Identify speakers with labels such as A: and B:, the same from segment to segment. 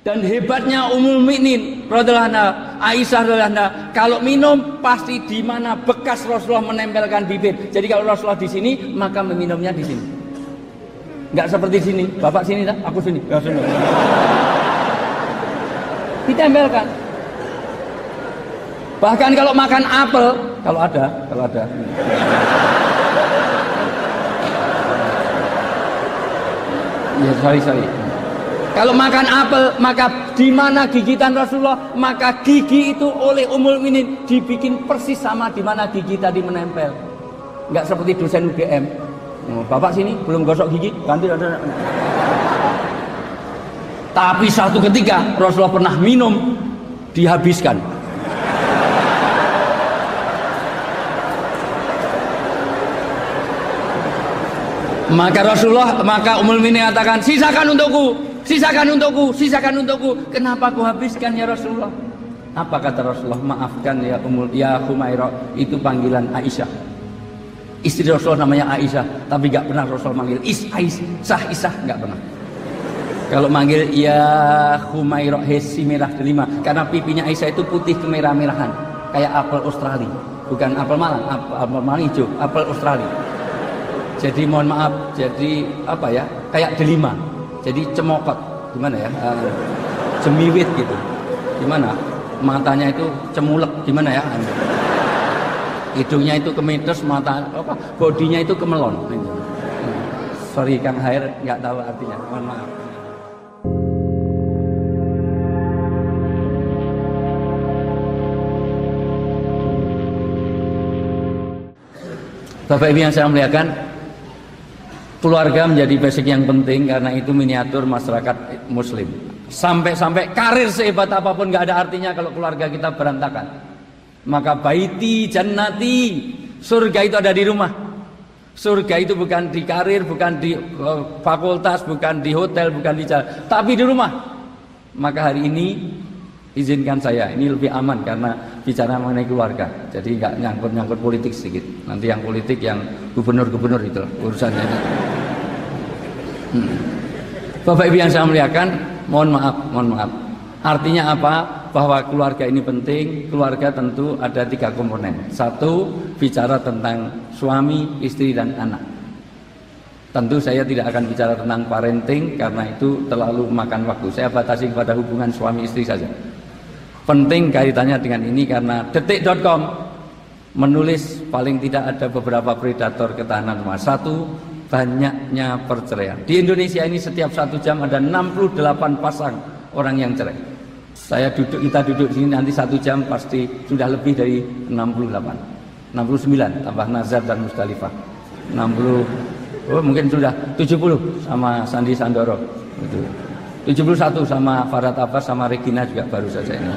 A: Dan hebatnya Ummul Mukminin radhiyallahu anha, Aisyah radhiyallahu anha, kalau minum pasti di mana bekas Rasulullah menempelkan bibir. Jadi kalau Rasulullah di sini, maka meminumnya di sini. Enggak seperti sini. Bapak sini dah, aku sini. Ya, sini. Ditempelkan. Bahkan kalau makan apel, kalau ada. Ya, sorry. Kalau makan apel, maka di mana gigitan Rasulullah, maka gigi itu oleh Ummul Mukminin dibikin persis sama di mana gigi tadi menempel. Enggak seperti dosen UGM. Bapak sini belum gosok gigi, ganti ada. Tapi satu ketika Rasulullah pernah minum, dihabiskan. Maka Ummul Mukminin katakan, sisakan untukku. Kenapa kau habiskan ya Rasulullah? Apa kata Rasulullah? Maafkan ya Humairah, itu panggilan Aisyah. Istri Rasulullah namanya Aisyah, tapi gak pernah Rasulullah manggil Isah, gak pernah. Kalau manggil ya Humairah, hesi merah delima, karena pipinya Aisyah itu putih kemerah-merahan, kayak apel Australia, bukan apel Malang, apel Malang hijau, apel Australia. Jadi mohon maaf, jadi apa ya, kayak delima, jadi cemokot, gimana ya, jemiwit gitu, gimana, matanya itu cemulek, gimana ya, hidungnya itu kemetes, mata apa, bodinya itu kemelon. Sorry Kang Hair, nggak tahu artinya, mohon maaf. Bapak Ibu yang saya muliakan, keluarga menjadi basic yang penting karena itu miniatur masyarakat muslim. Sampai karir sehebat apapun gak ada artinya kalau keluarga kita berantakan. Maka baiti jannati, surga itu ada di rumah. Surga itu bukan di karir, bukan di fakultas, bukan di hotel, bukan di jalan, tapi di rumah. Maka hari ini izinkan saya, ini lebih aman karena bicara mengenai keluarga, jadi nggak nyangkut politik sedikit. Nanti yang politik yang gubernur itu urusannya. Bapak Ibu yang saya muliakan, mohon maaf. Artinya apa? Bahwa keluarga ini penting. Keluarga tentu ada 3 komponen. 1, bicara tentang suami, istri dan anak. Tentu saya tidak akan bicara tentang parenting karena itu terlalu makan waktu. Saya batasi kepada hubungan suami istri saja. Penting kaitannya dengan ini karena detik.com menulis paling tidak ada beberapa predator ketahanan rumah. 1, banyaknya perceraian. Di Indonesia ini setiap 1 jam ada 68 pasang orang yang cerai. Kita duduk di sini nanti 1 jam pasti sudah lebih dari 68, 69 tambah Nazar dan Musdalifah. 60, mungkin sudah 70 sama Sandi Sandoro. 71 sama Farhad Abbas sama Regina juga baru saja ini.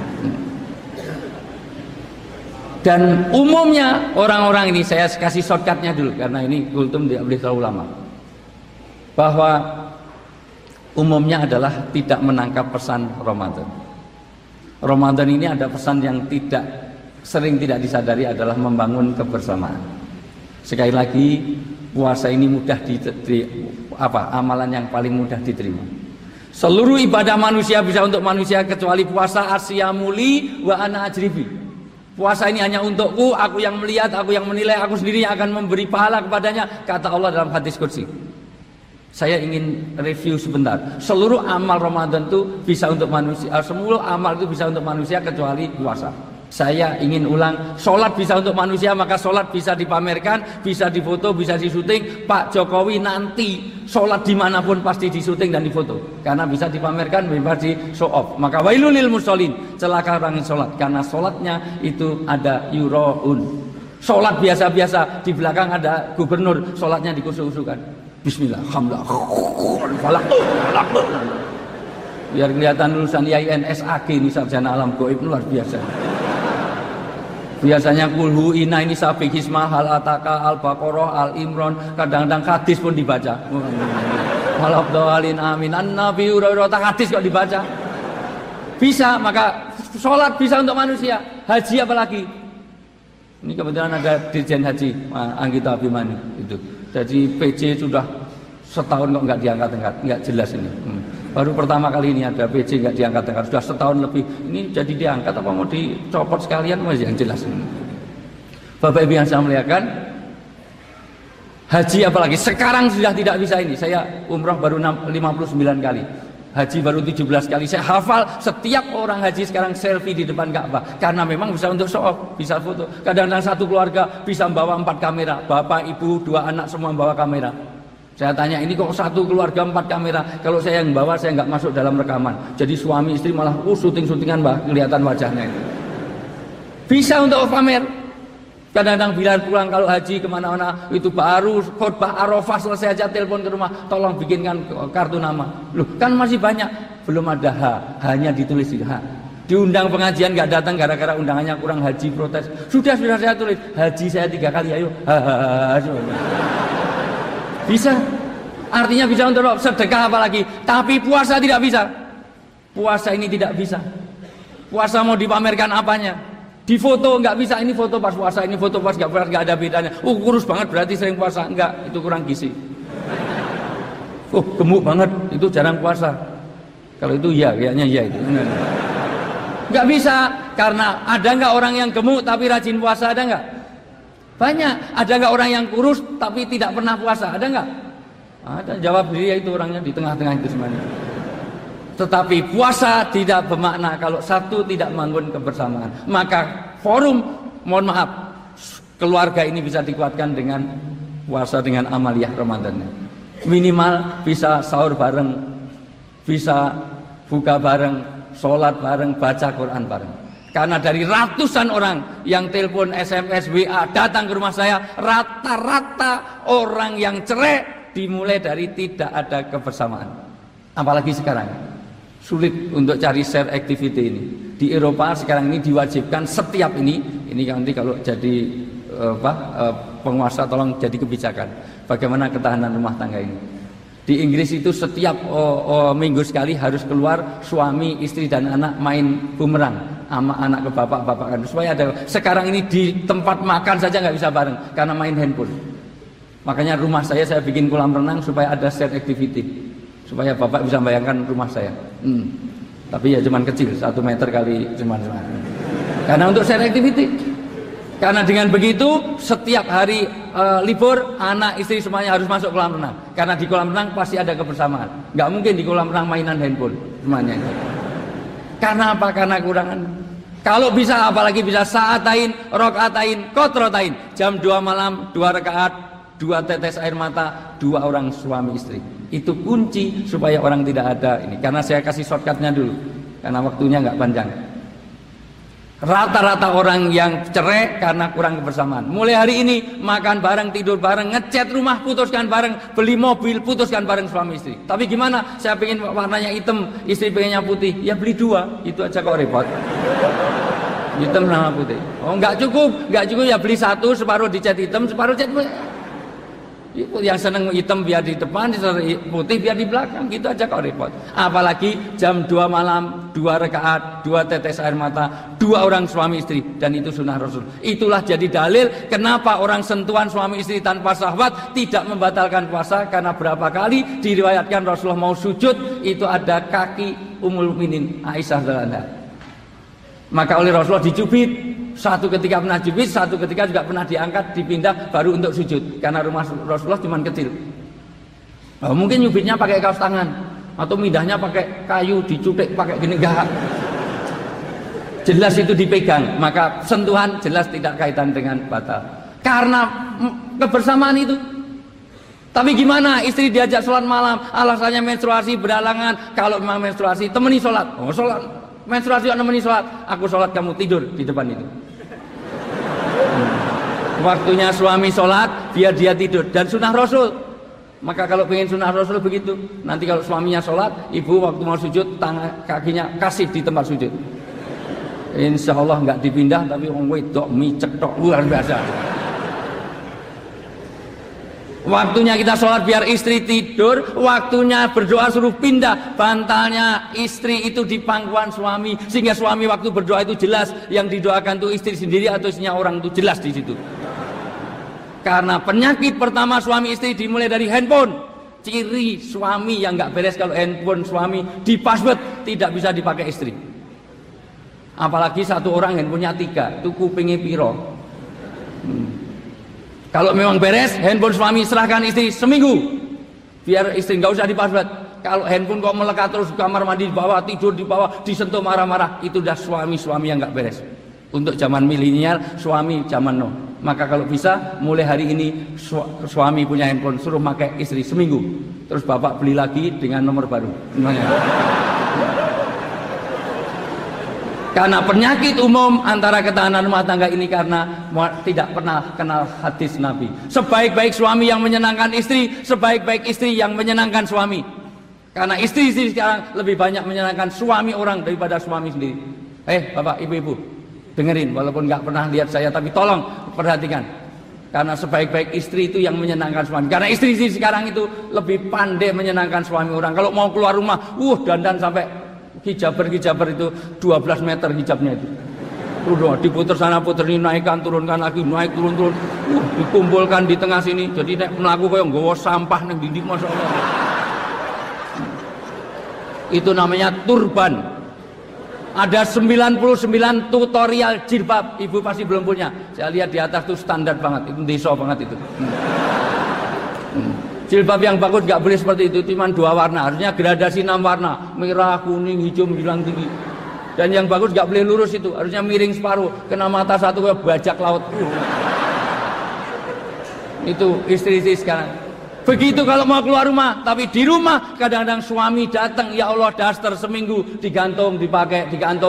A: Dan umumnya orang-orang ini, saya kasih shortcutnya dulu karena ini kultum tidak boleh terlalu lama. Bahwa umumnya adalah tidak menangkap pesan Ramadan. Ramadan ini ada pesan yang sering tidak disadari adalah membangun kebersamaan. Sekali lagi, puasa ini mudah amalan yang paling mudah diterima. Seluruh ibadah manusia bisa untuk manusia kecuali puasa. Asyamuli wa ana ajribi. Puasa ini hanya untukku, aku yang melihat, aku yang menilai, aku sendiri yang akan memberi pahala kepadanya, kata Allah dalam hadis qudsi. Saya ingin review sebentar. Seluruh amal Ramadan itu bisa untuk manusia, semua amal itu bisa untuk manusia kecuali puasa. Saya ingin ulang, sholat bisa untuk manusia, maka sholat bisa dipamerkan, bisa difoto, bisa disuting. Pak Jokowi nanti sholat dimanapun pasti disuting dan difoto, karena bisa dipamerkan, bisa di show off. Maka wailul lil musholin, celaka orang yang sholat, karena sholatnya itu ada yuraun. Sholat biasa-biasa, di belakang ada gubernur, sholatnya dikusuk-kusukan. Bismillah, alhamdulillah, biar kelihatan lulusan IAIN SAG ini, sarjana alam gaib luar biasa. Biasanya kulhu ina ini sabi hismah hal ataka al baqarah al imron, kadang-kadang hadis pun dibaca. Walabdalin amin an-nabi urata hadis kok dibaca. Bisa, maka sholat bisa untuk manusia, haji apalagi. Ini kebetulan ada Dirjen Haji Anggita Abimani itu. Jadi PJ sudah setahun kok nggak diangkat-angkat, nggak jelas ini. Baru pertama kali ini ada PJ nggak diangkat-angkat, sudah setahun lebih. Ini jadi diangkat apa mau dicopot sekalian, mas yang jelas ini. Bapak Ibu yang saya muliakan, haji apalagi sekarang sudah tidak bisa ini. Saya umroh baru 59 kali. Haji baru 17 kali. Saya hafal setiap orang haji sekarang selfie di depan Ka'bah. Karena memang bisa untuk show off, bisa foto. Kadang-kadang satu keluarga bisa membawa 4 kamera. Bapak, ibu, 2 anak semua membawa kamera. Saya tanya, ini kok satu keluarga 4 kamera? Kalau saya yang bawa, saya nggak masuk dalam rekaman. Jadi suami istri malah syuting-syutingan, bah, kelihatan wajahnya itu. Bisa untuk pamer. Kadang-kadang bila pulang kalau haji kemana-mana, itu baru khutbah Arafah selesai aja telepon ke rumah, tolong bikinkan kartu nama. Loh, kan masih banyak. Belum ada H, hanya ditulis di H. Diundang pengajian nggak datang gara-gara undangannya kurang, haji protes. Sudah saya tulis, haji saya 3 kali, ayo. Bisa. Artinya bisa untuk sedekah apalagi. Tapi puasa tidak bisa. Puasa ini tidak bisa. Puasa mau dipamerkan apanya? Di foto nggak bisa, ini foto pas puasa, ini foto pas nggak ada bedanya. Kurus banget berarti sering puasa, enggak, itu kurang gizi. Gemuk banget, itu jarang puasa. Kalau itu ya, kayaknya ya itu. Nggak bisa, karena ada nggak orang yang gemuk tapi rajin puasa, ada nggak? Banyak. Ada nggak orang yang kurus tapi tidak pernah puasa, ada nggak? Ada. Jawab dia itu orangnya di tengah-tengah itu semuanya. Tetapi puasa tidak bermakna kalau satu tidak membangun kebersamaan. Maka forum, mohon maaf, keluarga ini bisa dikuatkan dengan puasa, dengan amaliyah Ramadan. Minimal bisa sahur bareng, bisa buka bareng, sholat bareng, baca Quran bareng. Karena dari ratusan orang yang telepon, SMS, WA datang ke rumah saya, rata-rata orang yang cerai dimulai dari tidak ada kebersamaan. Apalagi sekarang. Sulit untuk cari share activity ini. Di Eropa sekarang ini diwajibkan setiap ini nanti kalau jadi penguasa tolong jadi kebijakan. Bagaimana ketahanan rumah tangga ini. Di Inggris itu setiap minggu sekali harus keluar suami, istri dan anak main bumerang sama anak ke bapak kan. Supaya ada. Sekarang ini di tempat makan saja nggak bisa bareng karena main handphone. Makanya rumah saya bikin kolam renang supaya ada share activity. Supaya bapak bisa bayangkan rumah saya. Tapi ya cuman kecil, 1 meter kali cuman. Karena untuk share activity. Karena dengan begitu setiap hari libur anak istri semuanya harus masuk kolam renang. Karena di kolam renang pasti ada kebersamaan. Nggak mungkin di kolam renang mainan handphone semuanya. Karena apa? Karena kurangan. Kalau bisa apalagi bisa sa'atain, rokaatain, kotrotain. Jam 2 malam 2 rakaat, 2 tetes air mata, 2 orang suami istri. Itu kunci supaya orang tidak ada ini. Karena saya kasih shortcutnya dulu, karena waktunya nggak panjang. Rata-rata orang yang cerai karena kurang kebersamaan. Mulai hari ini makan bareng, tidur bareng, ngecat rumah putuskan bareng, beli mobil putuskan bareng suami istri. Tapi gimana? Saya pengen warnanya hitam, istri pengennya putih. Ya beli 2, itu aja kok repot. Hitam sama putih. Oh nggak cukup ya beli 1, separuh dicat hitam, separuh cat putih. Yang seneng hitam biar di depan, putih biar di belakang, gitu aja kok repot. Apalagi jam 2 malam 2 rakaat, 2 tetes air mata, 2 orang suami istri, dan itu sunnah Rasul. Itulah jadi dalil kenapa orang sentuhan suami istri tanpa syahwat tidak membatalkan puasa. Karena berapa kali diriwayatkan Rasulullah mau sujud itu ada kaki Ummul Mukminin Aisyah radhiyallahu anha. Maka oleh Rasulullah dicubit. Satu ketika pernah jubit, satu ketika juga pernah diangkat, dipindah baru untuk sujud. Karena rumah Rasulullah cuma kecil. Mungkin nyubitnya pakai kaos tangan atau mindahnya pakai kayu, dicutik pakai gini, enggak. Jelas itu dipegang, maka sentuhan jelas tidak kaitan dengan batal. Karena kebersamaan itu. Tapi gimana istri diajak sholat malam, alasannya menstruasi berhalangan. Kalau memang menstruasi, temani sholat. Oh sholat. Menstruasi nemeni sholat, aku sholat kamu tidur di depan itu. Waktunya suami sholat biar dia tidur, dan sunnah Rasul. Maka kalau pengen sunnah Rasul begitu. Nanti kalau suaminya sholat, ibu waktu mau sujud tangan kakinya kasih di tempat sujud. Insya Allah nggak dipindah, tapi orang wedok micek tok luar biasa. Waktunya kita sholat biar istri tidur, waktunya berdoa suruh pindah bantalnya istri itu di pangkuan suami, sehingga suami waktu berdoa itu jelas yang didoakan itu istri sendiri atau istrinya orang itu jelas di situ. Karena penyakit pertama suami istri dimulai dari handphone. ciri suami yang nggak beres kalau handphone suami di password tidak bisa dipakai istri. Apalagi satu orang handphonenya 3, itu kupingnya piro. Kalau memang beres, handphone suami serahkan istri seminggu, biar istri nggak usah di password. Kalau handphone kok melekat terus di kamar mandi di bawah, tidur di bawah, disentuh marah-marah, itu udah suami-suami yang nggak beres. Untuk zaman milenial, suami zaman no. Maka kalau bisa, mulai hari ini suami punya handphone, suruh pakai istri seminggu. Terus bapak beli lagi dengan nomor baru. Karena penyakit umum antara ketahanan rumah tangga ini karena tidak pernah kenal hadis Nabi. Sebaik-baik suami yang menyenangkan istri, sebaik-baik istri yang menyenangkan suami. Karena istri-istri sekarang lebih banyak menyenangkan suami orang daripada suami sendiri. Bapak, ibu-ibu, dengerin, walaupun nggak pernah lihat saya, tapi tolong perhatikan. Karena sebaik-baik istri itu yang menyenangkan suami. Karena istri-istri sekarang itu lebih pandai menyenangkan suami orang. Kalau mau keluar rumah, dandan sampai hijaber itu 12 meter hijabnya itu. Diputer sana puter ini, naikkan turunkan lagi, naik turun. Dikumpulkan di tengah sini. Jadi nek mlaku koyo nggawa sampah ning dinding, masyaallah. Itu namanya turban. Ada 99 tutorial jilbab, ibu pasti belum punya. Saya lihat di atas tuh standar banget, itu desa banget itu. Jilbab yang bagus gak boleh seperti itu, cuma 2 warna, harusnya gradasi 6 warna, merah, kuning, hijau, menjulang tinggi. Dan yang bagus gak boleh lurus itu, harusnya miring separuh, kena mata satu kayak bajak laut. Itu istri-istri sekarang. Begitu kalau mau keluar rumah, tapi di rumah kadang-kadang suami datang, ya Allah, daster seminggu digantung dipakai.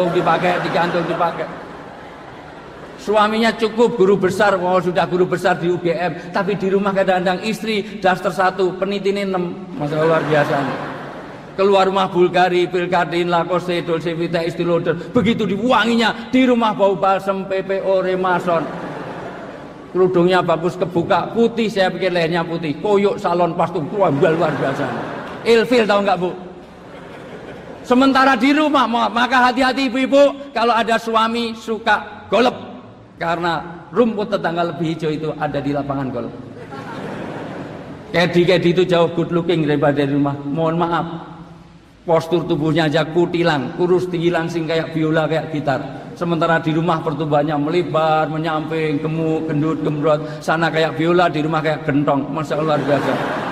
A: Suaminya cukup guru besar, sudah guru besar di UGM, tapi di rumah kadang-kadang istri daster 1, penitine 6, Masya Allah, luar biasa. Keluar rumah Bulgari, Pilkadin, Lacoste, Dolce Vita, Estée Lauder, begitu diwanginya, di rumah bau balsem, PPO, Remason. Kerudungnya bagus kebuka, putih, saya pikir lehernya putih, koyok salon pas tuh, luar biasa. Ilfil tahu nggak Bu? Sementara di rumah, maka hati-hati ibu-ibu kalau ada suami suka golep, karena rumput tetangga lebih hijau itu ada di lapangan golf. Kedi itu jauh good looking daripada di rumah. Mohon maaf, postur tubuhnya aja kutilang, kurus tinggi langsing kayak biola, kayak gitar. Sementara di rumah pertumbuhannya melebar, menyamping, gemuk, gendut, gembrot. Sana kayak biola, di rumah kayak gentong. Masya Allah, luar biasa.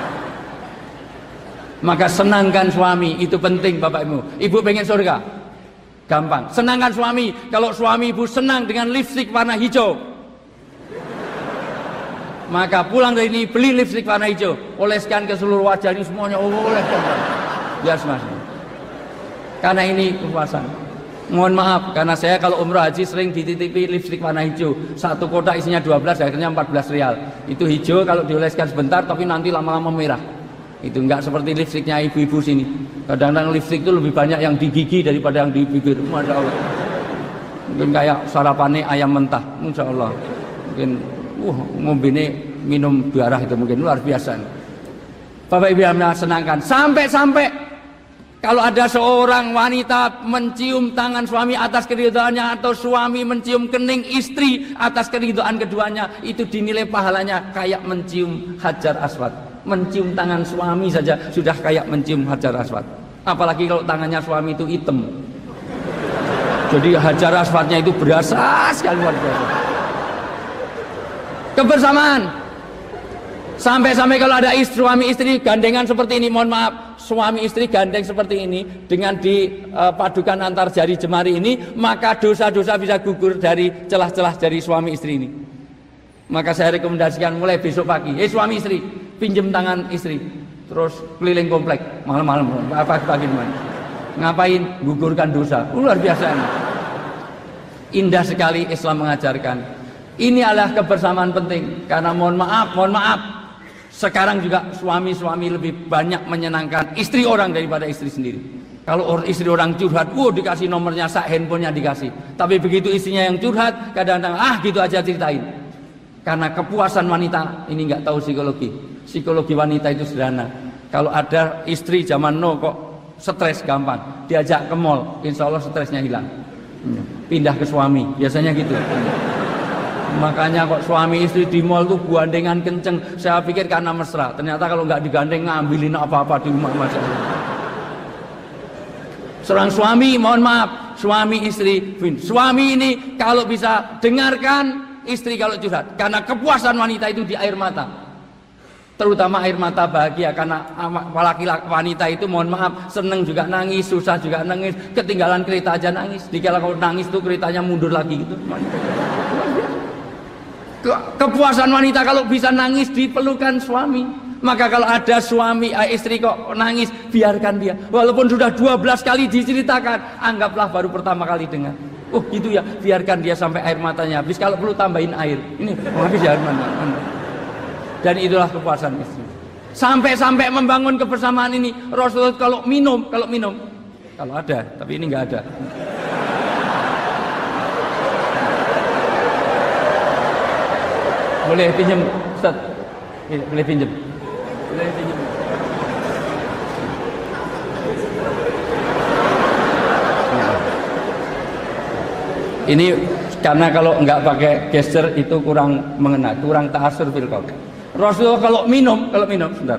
A: Maka senangkan suami, itu penting Bapak Ibu. Ibu pengen surga? Gampang. Senangkan suami. Kalau suami ibu senang dengan lipstik warna hijau, maka pulang dari ini beli lipstik warna hijau, oleskan ke seluruh wajah ini semuanya, oleskan. Biar mas. Karena ini kepuasan. Mohon maaf, karena saya kalau umroh haji sering dititipi lipstik warna hijau. Satu kotak isinya 12, akhirnya 14 rial. Itu hijau kalau dioleskan sebentar, tapi nanti lama-lama merah. Itu enggak seperti lipstiknya ibu-ibu sini. Kadang-kadang lipstik itu lebih banyak yang di gigi daripada yang di bibir. Masya Allah. Mungkin kayak sarapannya ayam mentah. Masya Allah. Mungkin ngombene minum darah itu mungkin luar biasa. Bapak Ibu yang senangkan. Sampai-sampai kalau ada seorang wanita mencium tangan suami atas keridhaannya, atau suami mencium kening istri atas keridhaan keduanya, itu dinilai pahalanya kayak mencium Hajar Aswad. Mencium tangan suami saja sudah kayak mencium Hajar Aswad. Apalagi kalau tangannya suami itu hitam. Jadi Hajar Aswadnya itu berasa sekali, luar biasa. Kebersamaan. Sampai-sampai kalau ada suami istri gandengan seperti ini, mohon maaf, suami istri gandeng seperti ini dengan dipadukan antar jari jemari ini, maka dosa-dosa bisa gugur dari celah-celah jari suami istri ini. Maka saya rekomendasikan mulai besok pagi, suami istri, pinjem tangan istri, terus keliling komplek malam-malam, pagi-pagi gimana? Ngapain? Gugurkan dosa. Luar biasa ini. Indah sekali Islam mengajarkan. Ini adalah kebersamaan penting, karena mohon maaf, sekarang juga suami-suami lebih banyak menyenangkan istri orang daripada istri sendiri. Kalau istri orang curhat, dikasih nomornya, handphonenya dikasih. Tapi begitu istrinya yang curhat, kadang-kadang gitu aja ceritain. Karena kepuasan wanita ini nggak tahu psikologi. Psikologi wanita itu sederhana. Kalau ada istri zaman kok stres gampang, diajak ke mall, insya Allah stresnya hilang. Pindah ke suami, biasanya gitu. Makanya kok suami istri di mall tuh gandengan kenceng. Saya pikir karena mesra. Ternyata kalau nggak digandeng ngambilin apa-apa di rumah macam. Seorang suami, mohon maaf, suami istri, suami ini kalau bisa dengarkan istri kalau curhat, karena kepuasan wanita itu di air mata, terutama air mata bahagia. Karena laki-laki wanita itu mohon maaf seneng juga nangis, susah juga nangis, ketinggalan kereta aja nangis. Dikala kalau nangis tuh keretanya mundur lagi gitu. Kepuasan wanita kalau bisa nangis dipelukan suami. Maka kalau ada suami istri kok nangis, biarkan dia. Walaupun sudah 12 kali diceritakan, anggaplah baru pertama kali dengar. Oh gitu ya, biarkan dia sampai air matanya habis. Kalau perlu tambahin air. Ini habis ya air mata. Dan itulah kepuasan istri. Sampai-sampai membangun kebersamaan ini. Rasulullah kalau minum, kalau ada, tapi ini nggak ada. Boleh pinjam, Ustaz? Boleh pinjam. Ini karena kalau nggak pakai gesture itu kurang mengena, kurang ta'asur fil qaul. Rasulullah kalau minum, sebentar.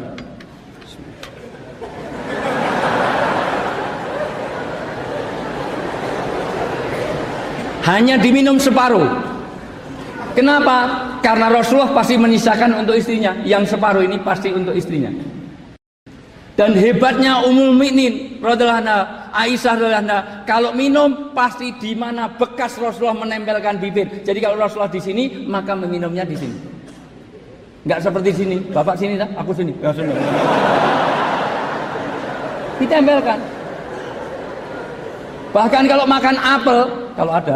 A: Hanya diminum separuh. Kenapa? Karena Rasulullah pasti menyisakan untuk istrinya. Yang separuh ini pasti untuk istrinya. Dan hebatnya Ummul Mukminin radhiyallahu anha, Aisyah radhiyallahu anha, kalau minum pasti di mana bekas Rasulullah menempelkan bibir. Jadi kalau Rasulullah di sini, maka meminumnya di sini. Enggak seperti sini. Bapak sini, aku sini. Ya, sini. Ditempelkan. Bahkan kalau makan apel, kalau ada.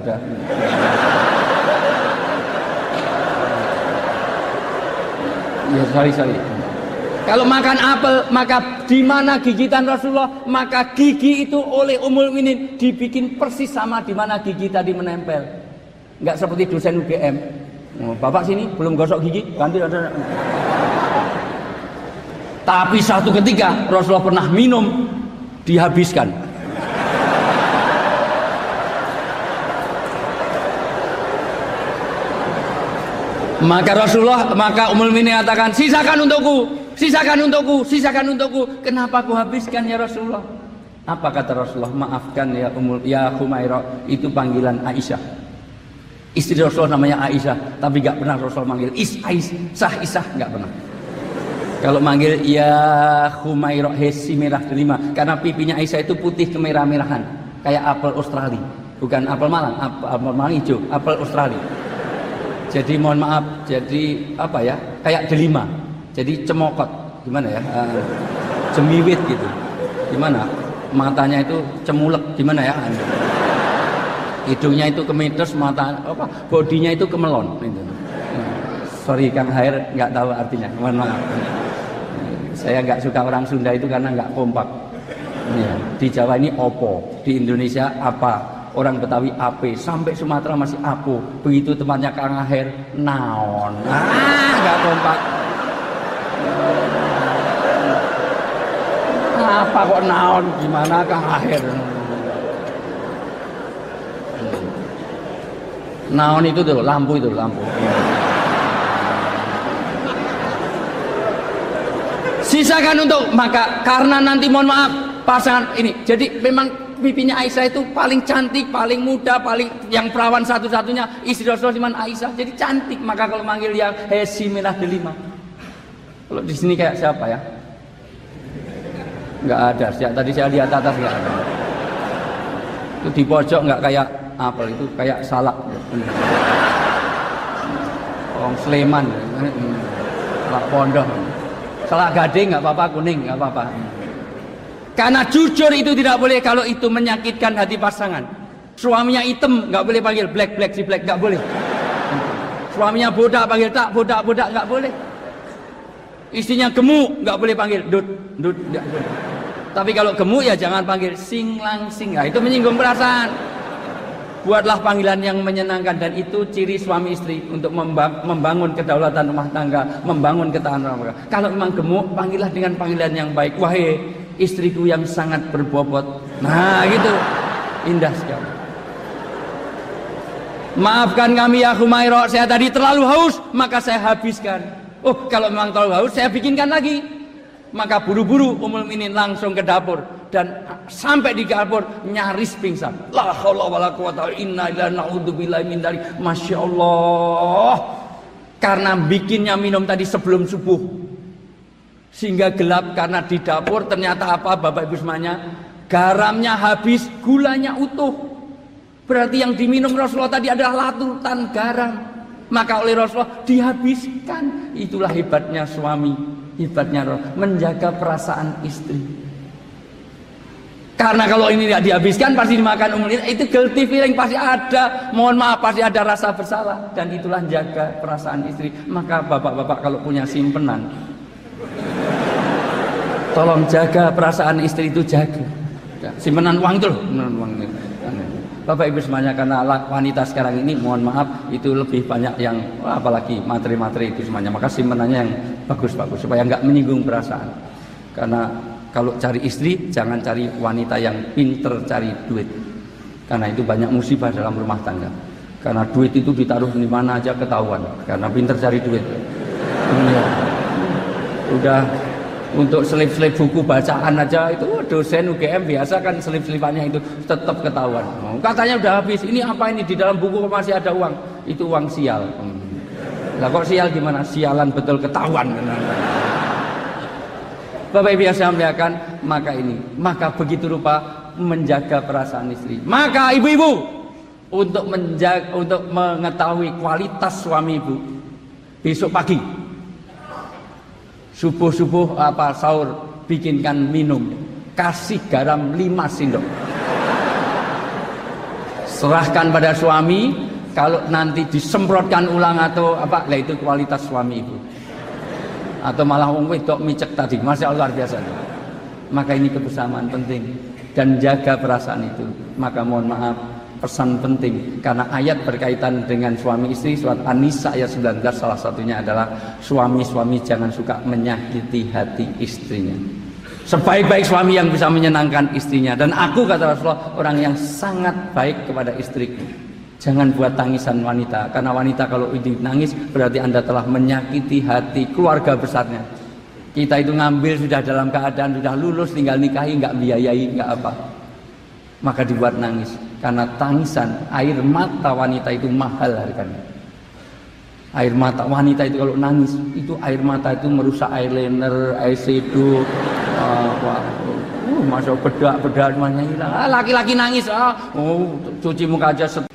A: Ya, sorry. Kalau makan apel, maka di mana gigitan Rasulullah, maka gigi itu oleh Ummul Mukminin dibikin persis sama di mana gigi tadi menempel. Enggak seperti dosen UGM. Oh, Bapak sini belum gosok gigi, ganti ada. Tapi satu ketika Rasulullah pernah minum, dihabiskan. Maka Ummul Mukminin katakan, sisakan untukku. Kenapa aku habiskan ya Rasulullah? Apa kata Rasulullah? Maafkan ya Humairah, itu panggilan Aisyah. Istri Rasulullah namanya Aisyah, tapi gak pernah Rasulullah manggil Isah, gak pernah. Kalau manggil ya Humairah hesi merah delima, karena pipinya Aisyah itu putih kemerah-merahan, kayak apel Australia, bukan apel Malang, apel Malang hijau, apel Australia. Jadi mohon maaf, jadi apa ya, kayak delima, jadi cemokot, gimana ya, jemiwit gitu, gimana, matanya itu cemulek, gimana ya, hidungnya itu kemitus, mata apa, bodinya itu kemelon. Sorry Kang Hair, nggak tahu artinya, mohon maaf. Saya nggak suka orang Sunda itu karena nggak kompak. Di Jawa ini opo, di Indonesia apa. Orang Betawi ape, sampai Sumatera masih apo. Begitu tempatnya Kang Aher naon. Gak kompak. Apa kok naon? Gimana Kang Aher? Naon itu tuh, lampu. Sisakan untuk, maka karena nanti mohon maaf pasangan ini. Jadi memang pipinya Aisyah itu paling cantik, paling muda, paling yang perawan satu-satunya istri Rasulullah cuman Aisyah. Jadi cantik. Maka kalau manggil yang hesi merah delima. Kalau di sini kayak siapa ya? Enggak ada. Tadi saya lihat atas enggak ada. Itu di pojok enggak kayak apel, itu kayak salak. Orang Sleman, salak pondok. Salak gading enggak apa-apa, kuning enggak apa-apa. Karena jujur itu tidak boleh kalau itu menyakitkan hati pasangan. Suaminya hitam nggak boleh panggil black nggak boleh. Suaminya bodak panggil bodak nggak boleh. Istrinya gemuk nggak boleh panggil dut nggak boleh. Tapi kalau gemuk ya jangan panggil sing langsing. Nah, itu menyinggung perasaan. Buatlah panggilan yang menyenangkan, dan itu ciri suami istri untuk membangun kedaulatan rumah tangga, membangun ketahanan rumah tangga. Kalau memang gemuk, panggillah dengan panggilan yang baik. Wahai istriku yang sangat berbobot. Nah gitu, indah sekali. Maafkan kami ya Humairah, saya tadi terlalu haus, maka saya habiskan. Oh, kalau memang terlalu haus, saya bikinkan lagi. Maka buru-buru Ummul Mukminin langsung ke dapur, dan sampai di dapur nyaris pingsan. La haula wala quwata illa billah, naudzubillahi min dzalik. Masya Allah, karena bikinnya minum tadi sebelum subuh sehingga gelap. Karena di dapur ternyata apa Bapak Ibu semuanya, garamnya habis, gulanya utuh. Berarti yang diminum Rasulullah tadi adalah latutan garam, maka oleh Rasulullah dihabiskan. Itulah hebatnya suami, hebatnya menjaga perasaan istri. Karena kalau ini tidak dihabiskan pasti dimakan Ummul Mukminin, itu guilty feeling pasti ada, mohon maaf pasti ada rasa bersalah, dan itulah jaga perasaan istri. Maka bapak-bapak kalau punya simpenan, tolong jaga perasaan istri itu, jaga. Simpenan uang itu loh, simpenan uang itu. Bapak Ibu semuanya, karena wanita sekarang ini mohon maaf itu lebih banyak yang apalagi materi-materi itu semuanya, maka simpenannya yang bagus-bagus supaya nggak menyinggung perasaan. Karena kalau cari istri jangan cari wanita yang pinter cari duit, karena itu banyak musibah dalam rumah tangga. Karena duit itu ditaruh di mana aja ketahuan, karena pinter cari duit. Udah untuk selip-selip buku bacaan aja itu dosen UGM biasa kan selip-selipannya itu tetap ketahuan. Katanya udah habis, ini apa ini di dalam buku masih ada uang, itu uang sial. Lah kok sial gimana? Sialan betul ketahuan. Bapak Ibu yang saya muliakan, maka begitu rupa menjaga perasaan istri. Maka ibu-ibu untuk mengetahui kualitas suami ibu, besok pagi subuh-subuh sahur bikinkan minum, kasih garam 5 sendok, serahkan pada suami. Kalau nanti disemprotkan ulang atau apa, lah itu kualitas suami ibu. Atau malah wong wedok micek tadi, masya Allah luar biasa. Maka ini kebersamaan penting dan jaga perasaan itu. Maka mohon maaf, pesan penting, karena ayat berkaitan dengan suami istri, surat An-Nisa ayat 19 salah satunya adalah suami-suami jangan suka menyakiti hati istrinya. Sebaik-baik suami yang bisa menyenangkan istrinya, dan aku kata Rasulullah orang yang sangat baik kepada istriku. Jangan buat tangisan wanita, karena wanita kalau ini nangis berarti Anda telah menyakiti hati keluarga besarnya. Kita itu ngambil sudah dalam keadaan sudah lulus, tinggal nikahi, nggak biayai, nggak apa, maka dibuat nangis. Karena tangisan, air mata wanita itu mahal harganya. Air mata wanita itu kalau nangis, itu air mata itu merusak eyeliner, eyeshadow, masuk bedak semuanya hilang. Laki-laki nangis, cuci muka aja